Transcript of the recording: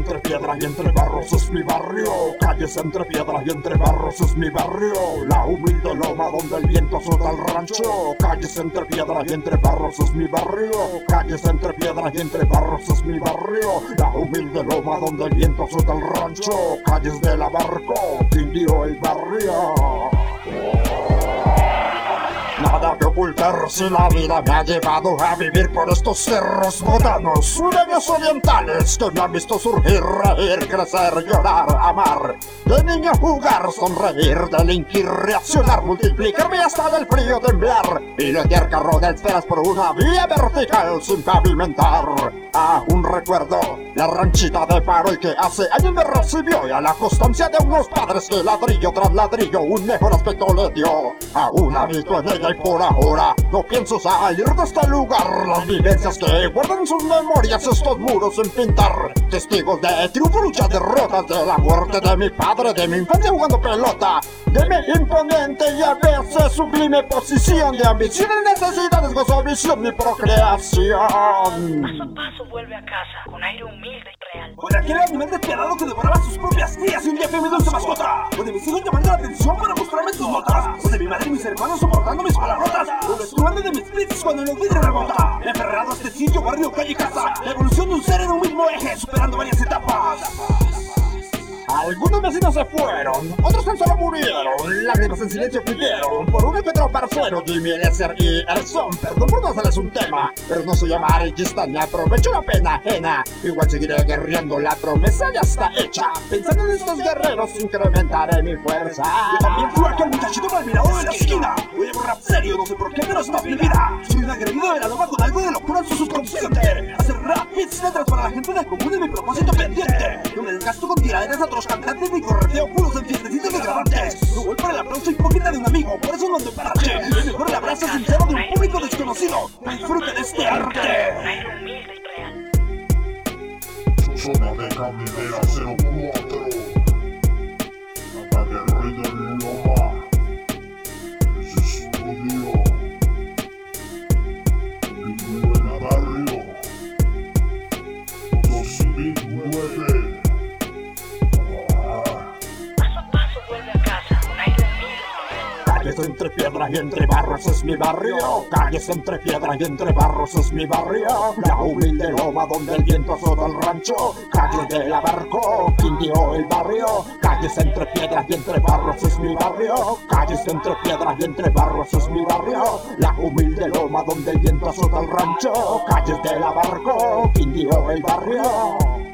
entre piedras y entre barros es mi barrio. Calles entre piedras y entre barros es mi barrio. La humilde loma donde el viento azota el rancho. Calles entre piedras y entre barros es mi barrio. Calles entre piedras y entre barros es mi barrio. La humilde loma donde el viento azota el rancho. Calles de la Barco, Quindío el barrio. Nada que ocultar si la vida me ha llevado a vivir por estos cerros botanos, sureños orientales que me han visto surgir, reír, crecer, llorar, amar. De niño jugar, sonreír, delinquir, reaccionar, multiplicarme hasta del frío temblar. Pilotear carro de esferas por una vía vertical sin pavimentar. Aún recuerdo la ranchita de Paro y que hace años me recibió, y a la constancia de unos padres que ladrillo tras ladrillo un mejor aspecto le dio. Aún habito en ella y por ahora no pienso salir de este lugar. Las vivencias que guardan en sus memorias estos muros sin pintar, testigos de triunfo, luchas, derrotas, de la muerte de mi padre, de mi infancia jugando pelota, de mi imponente y a veces sublime posición de ambición y necesidades, gozo, visión y procreación. Paso a paso vuelve a casa con aire humilde y real. O de aquel animal despiadado que devoraba sus propias crías y un día fue mi dulce mascota. O de mis hijos llamando la atención para mostrarme sus notas. O de mi madre y mis hermanos soportando mis palabrotas. O el estruendo de mis splits cuando el vidrio rebota. Me he aferrado a este sitio, barrio, calle y casa. La evolución de un ser en un mismo eje, superando varias etapas. Algunos vecinos se fueron, otros tan solo murieron, lágrimas en silencio fluyeron por un encuentro parcero. Jimmy, Eliezer y Erson, perdón por no hacerles un tema, pero no soy amarillista ni aprovecho la pena ajena. Igual seguiré guerreando, la promesa ya está hecha. Pensando en estos guerreros incrementaré mi fuerza. Yo también fui aquel muchachito mal mirado de la esquina. Hoy hago rap serio, no sé por qué, pero es más mi vida. Soy un agredido de la loma con algo de locura en su subconsciente. Hacer rap, hits, letras para la gente del común es mi propósito pendiente. No me desgasto con tiraderas a otros cantantes ni correteo puros en fiestecitas de grabantes. No voy por el aplauso hipócrita de un amigo, por eso no ando en parche. Es mejor el abrazo sincero de un público desconocido. Disfrute de este arte. Aire humilde y real. Zona de Caminera 04. Ataque Rey del Loma. Ese estudio. Vivo en el barrio. 2009. Calles entre piedras y entre barros es mi barrio. Calles entre piedras y entre barros es mi barrio. La humilde loma donde el viento azota el rancho. Calles de la Barco, Quindío el barrio. Calles entre piedras y entre barros es mi barrio. Calles entre piedras y entre barros es mi barrio. La humilde loma donde el viento azota el rancho. Calles de la Barco, Quindío el barrio.